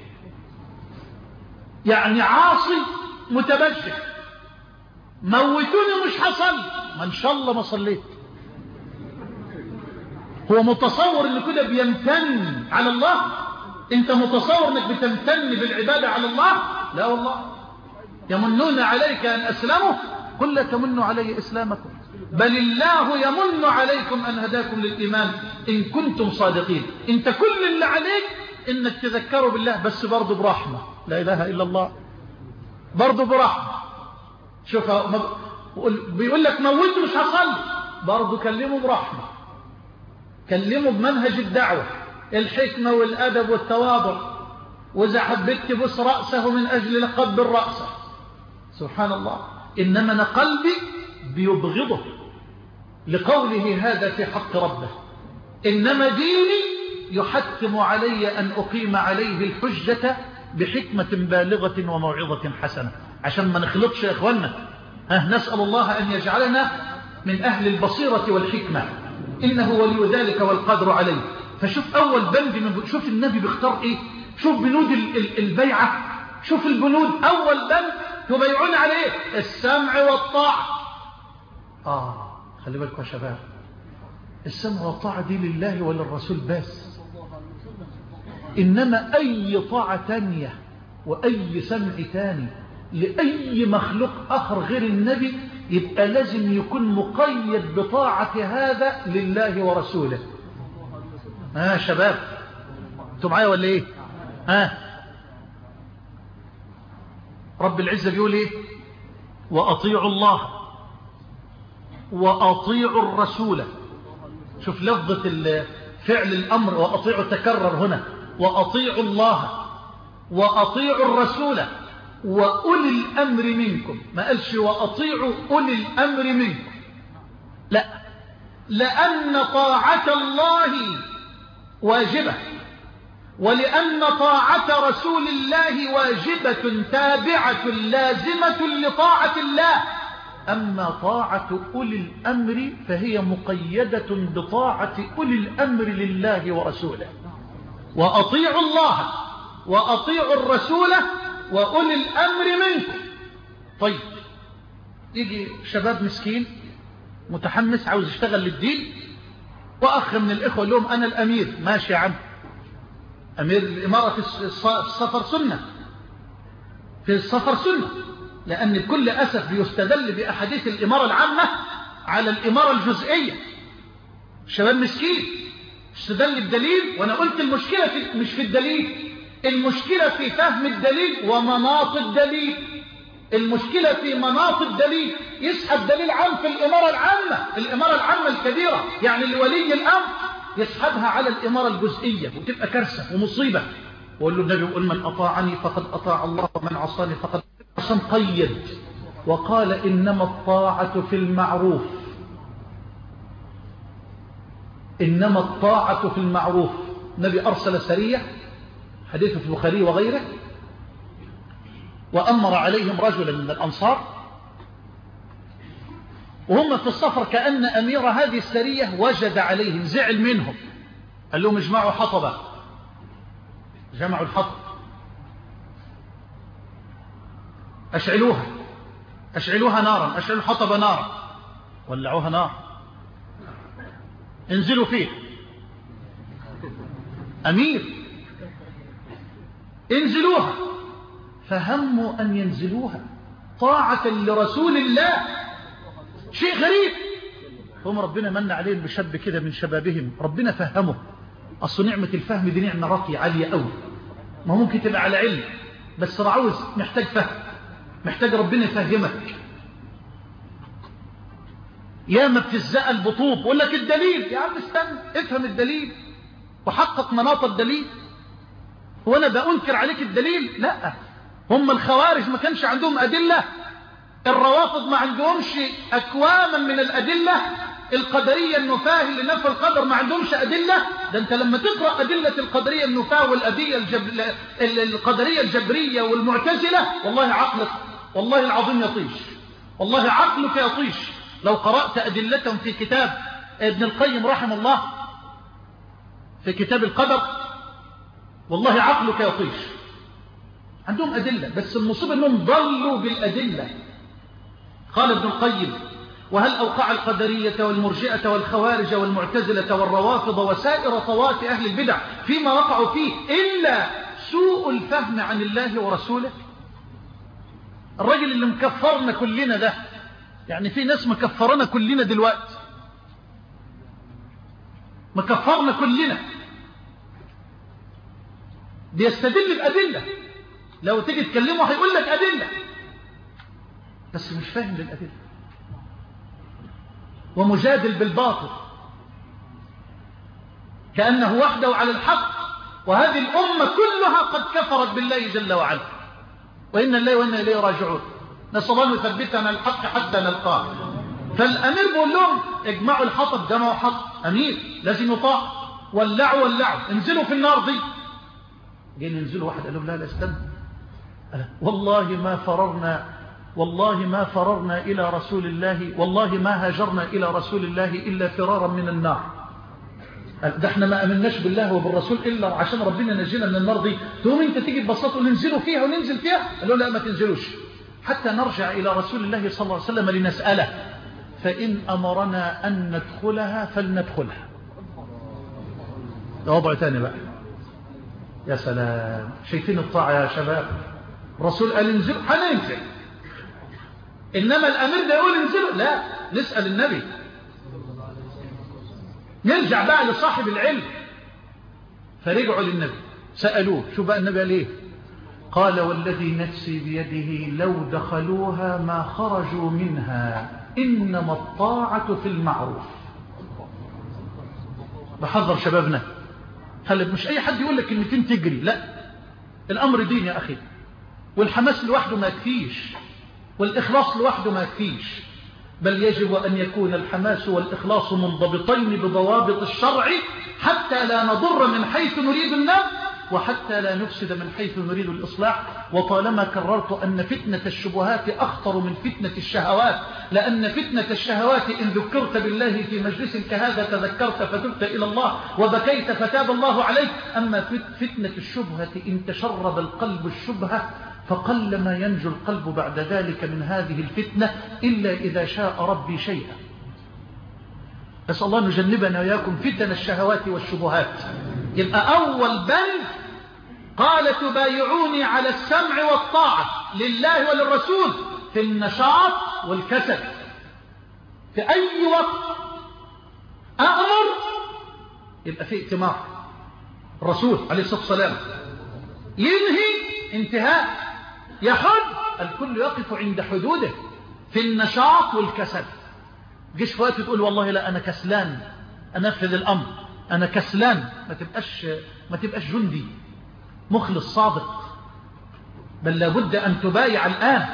يعني عاصي متبجح. موتوني مش هصلي، ما ان شاء الله ما صليت. هو متصور ان كده بيمتن على الله؟ انت متصور انك بتمتن بالعبادة على الله؟ لا والله. يمنون عليك ان اسلموا، قل لا تمنوا علي اسلامكم بل الله يمن عليكم ان هداكم للايمان ان كنتم صادقين. انت كل اللي عليك انك تذكروا بالله، بس برضه برحمة. لا اله الا الله، برضه برحمة. شوف بيقول لك موت مش هصلي، برضه كلمه برحمة، كلمه بمنهج الدعوة، الحكمة والأدب والتواضع. وإذا حبيت تبص رأسه من أجل لقب الرأس، سبحان الله. إنما أنا قلبي بيبغضه لقوله هذا في حق ربه. إنما ديني يحتم علي أن أقيم عليه الحجة بحكمة بالغة وموعظة حسنة، عشان ما نخلطش يا إخوانا. ها نسأل الله أن يجعلنا من أهل البصيرة والحكمة، إنه ولي ذلك والقدر عليه. فشوف أول بند من، شوف النبي بيختار إيه، شوف بنود البيعة، شوف البنود. أول بند تبيعون عليه السمع والطاعة. آه خلي بالكم يا شباب، السمع والطاعة دي لله وللرسول بس. إنما أي طاعة تانية وأي سمع تاني لأي مخلوق آخر غير النبي يبقى لازم يكون مقيد بطاعة هذا لله ورسوله. ها آه شباب انتوا معايا ولا ايه؟ ها آه. رب العزة بيقول ايه؟ وأطيعوا الله وأطيعوا الرسول. شوف لفظة فعل الأمر وأطيعوا تكرر هنا، وأطيعوا الله وأطيعوا الرسول وأولي الأمر منكم. ما قالش وأطيعوا أولي الأمر منكم، لا، لأن طاعة الله واجبة، ولأن طاعة رسول الله واجبة تابعة لازمة لطاعة الله. أما طاعة أولي الأمر فهي مقيدة بطاعة أولي الأمر لله ورسوله. وأطيعوا الله وأطيعوا الرسول وأولي الأمر منكم. طيب يجي شباب مسكين متحمس عاوز يشتغل للدين، وأخ من الإخوة لهم أنا الأمير. ماشي يا عم، أمير الإمارة في السفر سنة، في السفر سنة، لأن بكل أسف بيستدل بأحاديث الإمارة العامة على الإمارة الجزئية. شباب مسكين استدل بدليل، وأنا قلت المشكلة في مش في الدليل، المشكلة في فهم الدليل ومناط الدليل. المشكلة في مناط الدليل. يسحب دليل عام في الإمارة العامة، الإمارة العامة الكبيرة يعني لولي الأمر، يسحبها على الإمارة الجزئية وتبقى كارثة ومصيبة. وقال له النبي يقول من أطاعني فقد أطاع الله ومن عصاني فقد عصى. قيد وقال إنما الطاعة في المعروف، إنما الطاعة في المعروف. النبي أرسل سرية، حديث في البخاري وغيره، وأمر عليهم رجلا من الأنصار وهم في السفر، كأن أمير هذه السرية وجد عليهم، زعل منهم، قال لهم اجمعوا حطبا. جمعوا الحطب، أشعلوها أشعلوها نارا، أشعلوا الحطب نارا، ولعوها نار، انزلوا فيه. أمير انزلوها، فهموا أن ينزلوها طاعة لرسول الله. شيء غريب. هم ربنا من عليهم بشاب كده من شبابهم، ربنا فهمه. أصل نعمة الفهم دي نعمة راقية عالية قوي، ما ممكن تبقى على علم، بس عاوز محتاج فهم، محتاج ربنا يفهمك. ياما بتزق البطوب ويقول لك الدليل. يا عم استنى افهم الدليل وحقق مناط الدليل. وانا بأنكر عليك الدليل؟ لا. هم الخوارج ما كانش عندهم أدلة؟ الروافض ما عندهمش أكواما من الأدلة؟ القدرية النفاه اللي نفى القدر ما عندهمش أدلة؟ ده أنت لما تقرأ أدلة القدرية النفاه والأدية الجب... القدرية الجبرية والمعتزلة والله عقلك والله العظيم يطيش، والله عقلك يطيش لو قرأت أدلتهم في كتاب ابن القيم رحمه الله في كتاب القدر. والله عقلك يطيش. عندهم أدلة بس المصيبة أنهم ضلوا بالأدلة. قال ابن القيم: وهل أوقع القدرية والمرجئة والخوارج والمعتزلة والروافض وسائر طوائف أهل البدع فيما وقعوا فيه إلا سوء الفهم عن الله ورسوله؟ الرجل اللي مكفرنا كلنا ده، يعني في ناس مكفرنا كلنا دلوقتي، مكفرنا كلنا، بيستدل بأدلة. لو تيجي تكلمه هيقول لك أدلة بس مش فاهم للأدلة، ومجادل بالباطل كأنه وحده على الحق، وهذه الأمة كلها قد كفرت بالله جل وعلا، وإن الله وإنا إليه راجعون. نسأل الله أن يثبتنا الحق حتى نلقاه. فالأمير بيقول لهم: اجمعوا الحطب، جمعوا حطب، أمير لازم يطاع، ولعوا ولعوا، انزلوا في النار دي. جايين ينزلوا، واحد قال لهم: لا لا استنى، والله ما فررنا والله ما فررنا إلى رسول الله، والله ما هاجرنا إلى رسول الله إلا فرارا من النار. ده احنا ما أمناش بالله وبالرسول إلا عشان ربنا نجينا من النار دي. تقوم انت تيجي تبسطوا ننزلوا فيها وننزل فيها؟ قالوا: لا ما تنزلوش حتى نرجع إلى رسول الله صلى الله عليه وسلم لنسأله، فإن أمرنا أن ندخلها فلندخلها. ده وضع تاني بقى. يا سلام، شايفين الطاعة يا شباب؟ الرسول قال انزلوا، هننزل. إنما الأمير ده يقول انزلوا، لا، نسأل النبي. نرجع بقى لصاحب العلم. فرجعوا للنبي سألوه. شو بقى النبي قال ايه؟ قال: والذي نفسي بيده لو دخلوها ما خرجوا منها، إنما الطاعة في المعروف. بحذر شبابنا، خلي مش أي حد يقول لك كلمتين تجري، لا، الأمر دين يا أخي، والحماس لوحده ما يكفيش، والإخلاص لوحده ما يكفيش، بل يجب أن يكون الحماس والإخلاص منضبطين بضوابط الشرع حتى لا نضر من حيث نريد النفع، وحتى لا نفسد من حيث نريد الإصلاح. وطالما كررت أن فتنة الشبهات أخطر من فتنة الشهوات، لأن فتنة الشهوات إن ذكرت بالله في مجلس كهذا تذكرت فتبت إلى الله وبكيت فتاب الله عليك. أما فتنة الشبهة إن تشرب القلب الشبهة فقل ما ينجو القلب بعد ذلك من هذه الفتنة إلا إذا شاء ربي شيئا. أسأل الله نجنبنا وياكم فتن الشهوات والشبهات. يبقى أول بند قال: تبايعوني على السمع والطاعة لله وللرسول في النشاط والكسل. في أي وقت أأمر يبقى في ائتمار. الرسول عليه الصلاة والسلام ينهي انتهاء، يحد الكل يقف عند حدوده في النشاط والكسل. جيش في وقت تقول: والله لا أنا كسلان أنفذ الأمر، أنا كسلان. ما تبقاش ما تبقاش جندي مخلص صادق، بل لابد أن تبايع الآن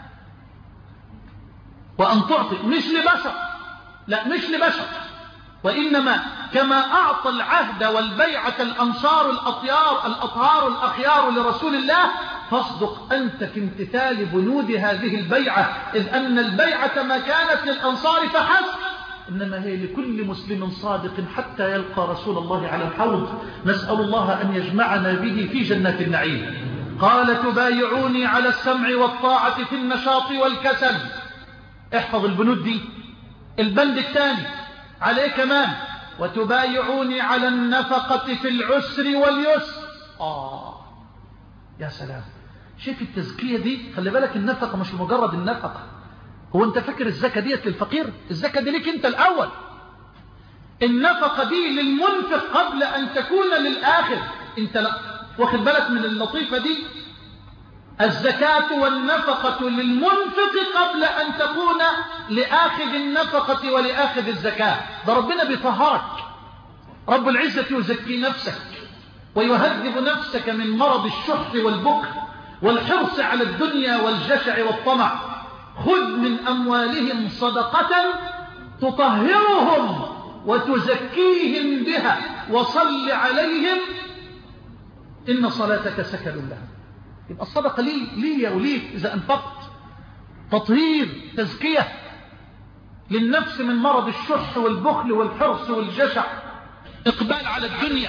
وأن تعطي، مش لبشر، لا مش لبشر، وإنما كما أعطى العهد والبيعة الأنصار الأطيار الأطهار الأخيار لرسول الله، فاصدق أنت في امتثال بنود هذه البيعة، إذ أن البيعة ما كانت للأنصار فحسب، إنما هي لكل مسلم صادق حتى يلقى رسول الله على الحوض. نسأل الله أن يجمعنا به في جنات النعيم. قال: تبايعوني على السمع والطاعة في النشاط والكسل. احفظ البنود دي. البند الثاني عليه كمان: وتبايعوني على النفقة في العسر واليسر. آه يا سلام، شايف التزكية دي؟ خلي بالك، النفقة مش مجرد النفقة. هو انت فاكر الزكاة ديت للفقير؟ الزكاة دي ليك انت الأول. النفقة دي للمنفق قبل أن تكون للآخر. انت لا واخد بالك من اللطيفة دي؟ الزكاة والنفقة للمنفق قبل أن تكون لآخذ النفقة ولآخذ الزكاة. ده ربنا بيطهرك، رب العزة يزكي نفسك ويهذب نفسك من مرض الشح والبخل والحرص على الدنيا والجشع والطمع. خذ من أموالهم صدقة تطهرهم وتزكيهم بها وصل عليهم إن صلاتك سكن لهم. يبقى الصدقة لي لي وليك إذا أنفقت، تطهير، تزكية للنفس من مرض الشح والبخل والحرص والجشع، إقبال على الدنيا.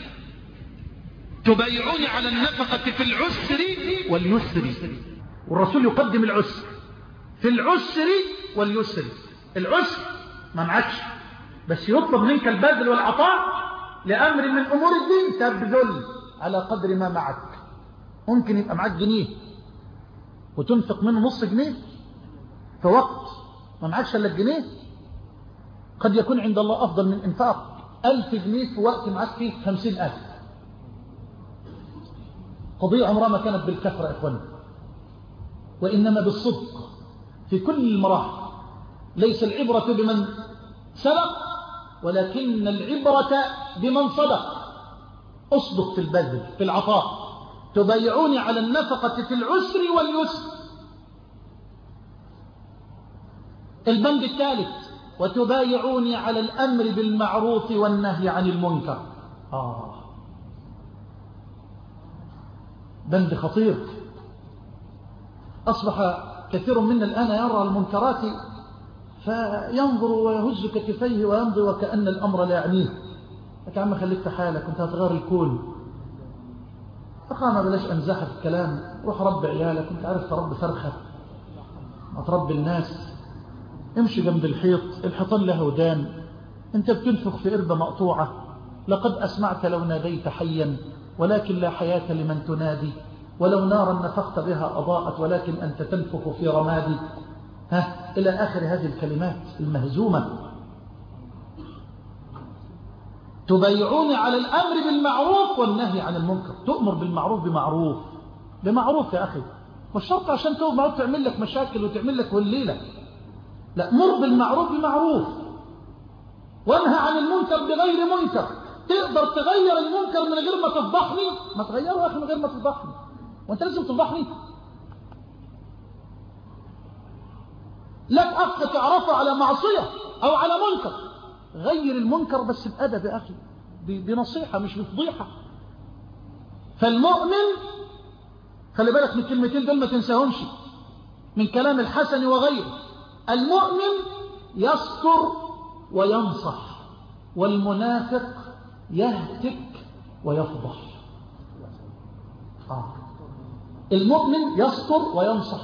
تبايعون على النفقة في العسر واليسر، والرسول يقدم العسر في العسر واليسر. العسر ما معكش بس يطلب منك البذل والعطاء لأمر من أمور الدين، تبذل على قدر ما معك. ممكن يبقى معك جنيه وتنفق منه نص جنيه في وقت ما معكش الا الجنيه، قد يكون عند الله أفضل من إنفاق ألف جنيه في وقت معك فيه خمسين ألف. قضية عمرها ما كانت بالكثرة يا إخواني، وإنما بالصدق في كل المراحل. ليس العبرة بمن سبق ولكن العبرة بمن صدق. أصدق في البذل في العطاء. تبايعوني على النفقة في العسر واليسر. البند الثالث وتبايعوني على الأمر بالمعروف والنهي عن المنكر. آه بند خطير. أصبح كثير منا الآن يرى المنكرات فينظر ويهز كتفيه ويمضي وكأن الأمر لا يعنيه. لك يا عم خليك في حالك، انت هتغير الكون. فقام بلاش أمزحة في الكلام، روح رب عيالك، انت عارف تربي فرخة ما تربي الناس. امشي جنب الحيط، الحيطان له ودان، انت بتنفخ في قربة مقطوعة. لقد أسمعت لو ناديت حيا ولكن لا حياة لمن تنادي، ولو نارا نفخت بها أضاءت ولكن أنت تنفخ في رمادي. ها إلى آخر هذه الكلمات المهزومة. تبايعون على الأمر بالمعروف والنهي عن المنكر. تؤمر بالمعروف بمعروف بمعروف يا أخي، مش شرط عشان تؤمر معروف تعمل لك مشاكل وتعمل لك والليلة. لا، مر بالمعروف بمعروف وانهى عن المنكر بغير منكر. تقدر تغير المنكر من غير ما تفضحني؟ ما تغيره يا أخي من غير ما تفضحني، وانت لازم تفضحني؟ لك أخ تعرفه على معصية أو على منكر، غير المنكر بس بأدب يا أخي، بنصيحة مش بفضيحة. فالمؤمن خلي بالك من الكلمتين دول ما تنساهمش من كلام الحسن وغيره. المؤمن يستر وينصح، والمنافق يهتك ويفضح. آه. المؤمن يستر وينصح،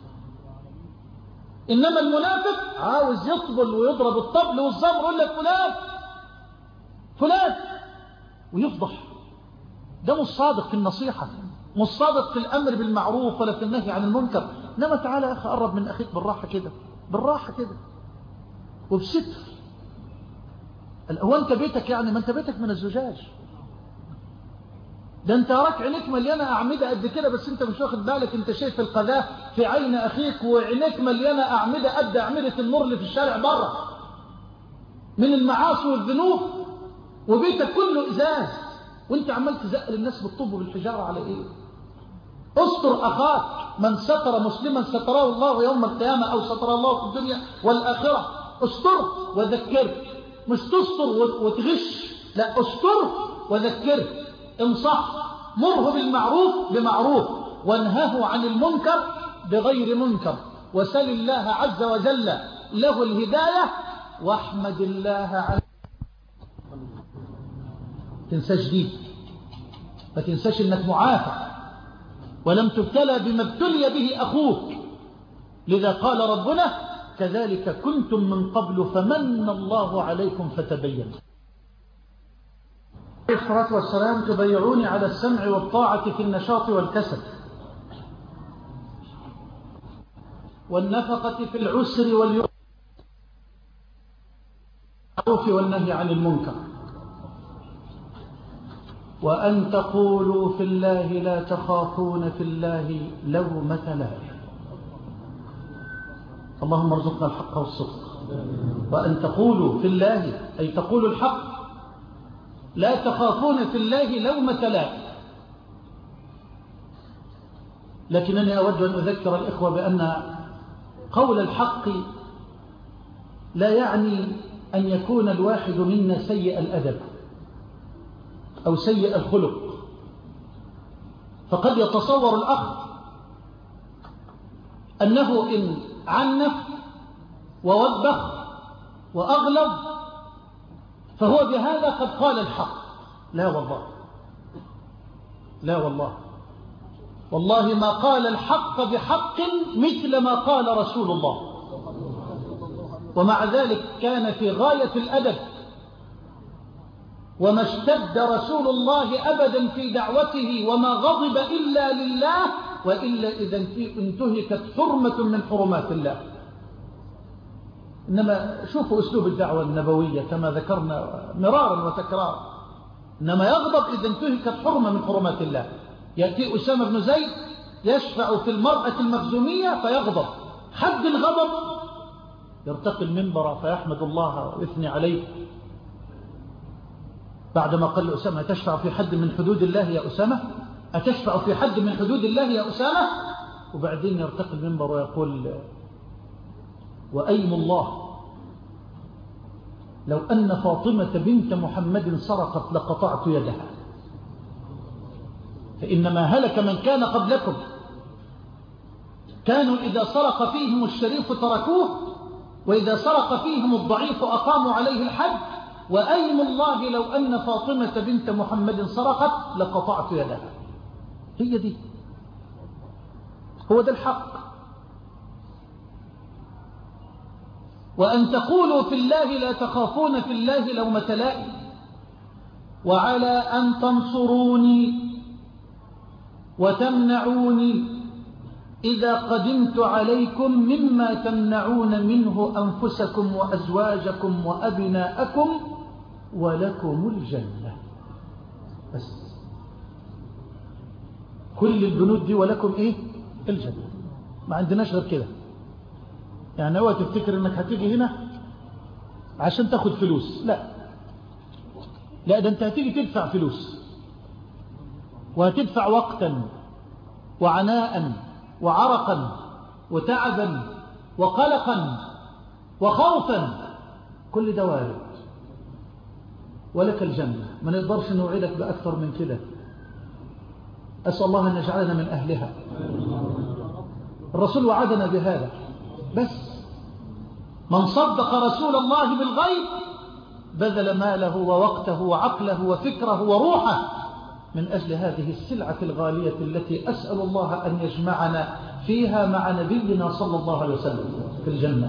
إنما المنافق عاوز يطبل ويضرب الطبل والزمر ويقول لك فلان فلان ويفضح. ده مش صادق في النصيحة، مش صادق في الأمر بالمعروف ولا في النهي عن المنكر. إنما تعالى يا أخي قرب من أخيك بالراحة كده، بالراحة كده وبستر. هو أنت بيتك يعني ما أنت بيتك من الزجاج، ده انت راك عينيك مليانة أعمدة قد كده بس انت مش واخد بالك. انت شايف القذاة في عين أخيك وعينيك مليانة أعمدة قد أعمدة النور اللي في الشارع بره من المعاصي والذنوب، وبيتك كله إزاز وانت عمال تزقل الناس بالطوب وبالحجارة على ايه؟ استر أخاك. من ستر مسلما ستره الله يوم القيامة أو ستر الله في الدنيا والآخرة. استر وذكره، مش تستر وتغش، لا استر وذكره. انصح، مره بالمعروف بمعروف وانهه عن المنكر بغير منكر، وسل الله عز وجل له الهداية واحمد الله على. تنساش دي، ما تنساش انك معافى ولم تبتلى بما ابتلي به اخوك. لذا قال ربنا كذلك كنتم من قبل فمن الله عليكم فتبينوا. عليه الصلاة والسلام تبايعوني على السمع والطاعة في النشاط والكسل والنفقة في العسر واليسر والنهي عن المنكر. وأن تقولوا في الله لا تخافون في الله لومة لائم. اللهم ارزقنا الحق والصدق. وأن تقولوا في الله أي تقولوا الحق لا تخافون في الله لومة لائم. لكنني أود أن أذكر الإخوة بأن قول الحق لا يعني أن يكون الواحد منا سيء الأدب أو سيء الخلق. فقد يتصور الأخ أنه إن عنف ووبخ وأغلب فهو بهذا قد قال الحق. لا والله، لا والله، والله ما قال الحق بحق مثل ما قال رسول الله. ومع ذلك كان في غاية الأدب، وما اشتد رسول الله أبدا في دعوته وما غضب إلا لله، وإلا إذا انتهكت حرمة من حرمات الله. إنما شوفوا أسلوب الدعوة النبوية كما ذكرنا مرارا وتكرارا، إنما يغضب إذا انتهكت حرمة من حرمات الله. يأتي أسامة بن زيد يشفع في المرأة المخزومية فيغضب حد الغضب، يرتقي المنبر فيحمد الله ويثني عليه بعدما قال لأسامة: أتشفع في حد من حدود الله يا أسامة؟ أتشفع في حد من حدود الله يا أسامة؟ وبعدين يرتقي المنبر ويقول: وأيم الله لو أن فاطمة بنت محمد سرقت لقطعت يدها، فإنما هلك من كان قبلكم كانوا إذا سرق فيهم الشريف تركوه، وإذا سرق فيهم الضعيف أقاموا عليه الحد، وأيم الله لو أن فاطمة بنت محمد سرقت لقطعت يدها. هي دي، هو ده الحق. وأن تقولوا في الله لا تخافون في الله لومة لائم، وعلى أن تنصروني وتمنعوني إذا قدمت عليكم مما تمنعون منه أنفسكم وأزواجكم وأبناءكم ولكم الجنة. بس كل البنود دي ولكم إيه؟ الجنة. ما عندناش غير كده. يعني هو تفتكر انك هتيجي هنا عشان تاخد فلوس؟ لا لا، ده انت هتيجي تدفع فلوس، وهتدفع وقتا وعناء وعرقا وتعبا وقلقا وخوفا، كل ده وارد. ولك الجنة، ما نقدرش نوعدك بأكثر من كده. أسأل الله أن يجعلنا من أهلها. الرسول وعدنا بهذا. بس من صدق رسول الله بالغيب بذل ماله ووقته وعقله وفكره وروحه من أجل هذه السلعة الغالية التي أسأل الله أن يجمعنا فيها مع نبينا صلى الله عليه وسلم في الجنة.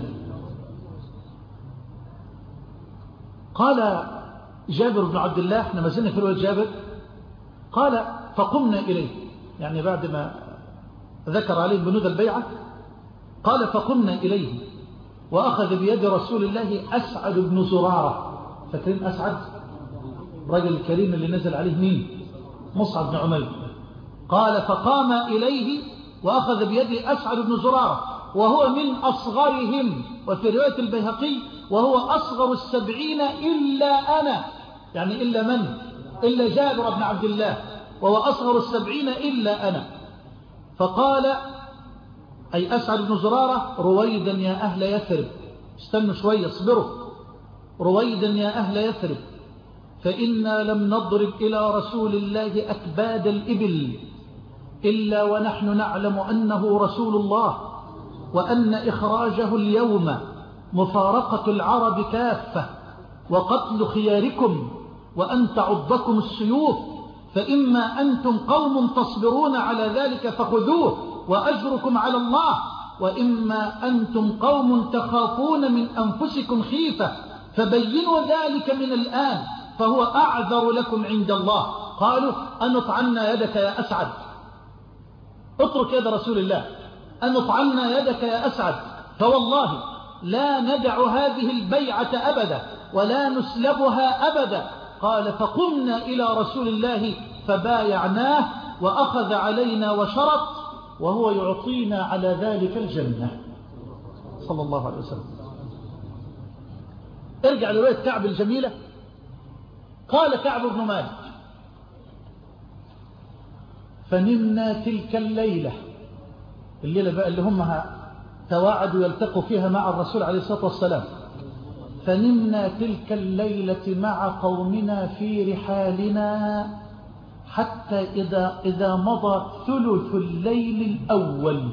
قال جابر بن عبد الله، احنا ما زلنا في رواية جابر، قال: فقمنا إليه، يعني بعد ما ذكر عليه بنود البيعة، قال: فقمنا إليه وأخذ بيد رسول الله أسعد بن زرارة. فاكرين أسعد؟ الرجل الكريم اللي نزل عليه مين؟ مصعب بن عمير. قال: فقام إليه وأخذ بيد أسعد بن زرارة وهو من أصغرهم، وفي رواية البيهقي وهو أصغر السبعين إلا أنا، يعني إلا من؟ إلا جابر بن عبد الله، وهو أصغر السبعين إلا أنا. فقال أي أسعد بن زرارة: رويدا يا أهل يثرب، استنوا شوية اصبروا، رويدا يا أهل يثرب، فإنا لم نضرب إلى رسول الله أكباد الإبل إلا ونحن نعلم أنه رسول الله، وأن إخراجه اليوم مفارقة العرب كافة وقتل خياركم وأن تعضكم السيوف، فإما أنتم قوم تصبرون على ذلك فخذوه وأجركم على الله، وإما أنتم قوم تخافون من أنفسكم خيفة فبينوا ذلك من الآن فهو أعذر لكم عند الله. قالوا: أن اطعنا يدك يا أسعد، اترك يد رسول الله، أن اطعنا يدك يا أسعد، فوالله لا ندع هذه البيعة أبدا ولا نسلبها أبدا. قال فقمنا إلى رسول الله فبايعناه وأخذ علينا وشرط وهو يعطينا على ذلك الجنة صلى الله عليه وسلم. ارجع لرواية كعب الجميلة. قال كعب بن مالك فنمنا تلك الليلة، الليلة بقى اللي هم تواعدوا يلتقوا فيها مع الرسول عليه الصلاة والسلام، فنمنا تلك الليلة مع قومنا في رحالنا حتى إذا, إذا مضى ثلث الليل الأول.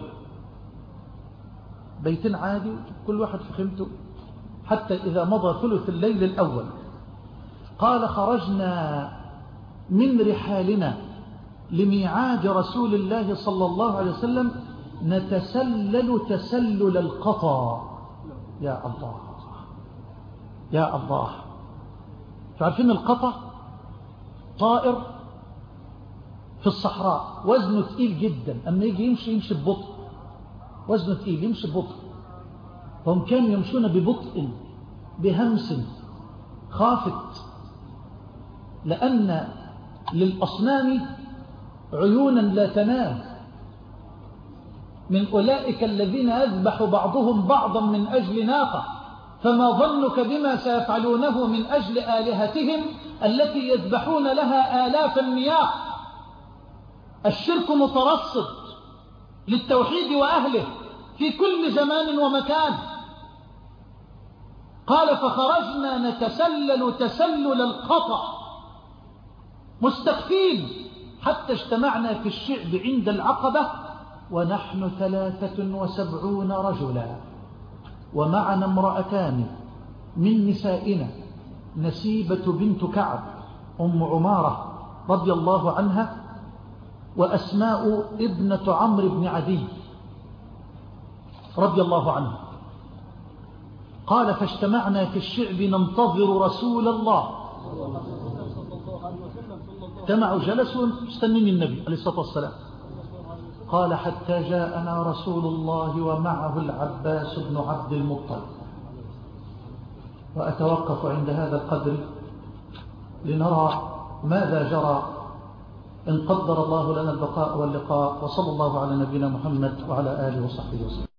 بيتين عادي كل واحد في خيمته. حتى إذا مضى ثلث الليل الأول قال خرجنا من رحالنا لميعاد رسول الله صلى الله عليه وسلم نتسلل تسلل القطا. يا الله يا الله. تعرفين القطا طائر في الصحراء وزنه ثقيل جدا، أما يجي يمشي يمشي ببطء، وزنه ثقيل يمشي ببطء. فهم كانوا يمشون ببطء بهمس خافت، لأن للأصنام عيونا لا تنام، من أولئك الذين يذبح بعضهم بعضا من أجل ناقة، فما ظنك بما سيفعلونه من أجل آلهتهم التي يذبحون لها آلاف المياه. الشرك مترصد للتوحيد وأهله في كل زمان ومكان. قال فخرجنا نتسلل تسلل القطع مستخفين حتى اجتمعنا في الشعب عند العقبة ونحن ثلاثة وسبعون رجلا، ومعنا امرأتان من نسائنا، نسيبة بنت كعب أم عمارة رضي الله عنها، وأسماء ابنة عمرو بن عدي رضي الله عنه. قال فاجتمعنا في الشعب ننتظر رسول الله. اجتمعوا جلسوا مستنين النبي عليه الصلاة والسلام. قال حتى جاءنا رسول الله ومعه العباس بن عبد المطلب. وأتوقف عند هذا القدر لنرى ماذا جرى إن قدر الله لنا البقاء واللقاء. وصلى الله على نبينا محمد وعلى آله وصحبه وسلم.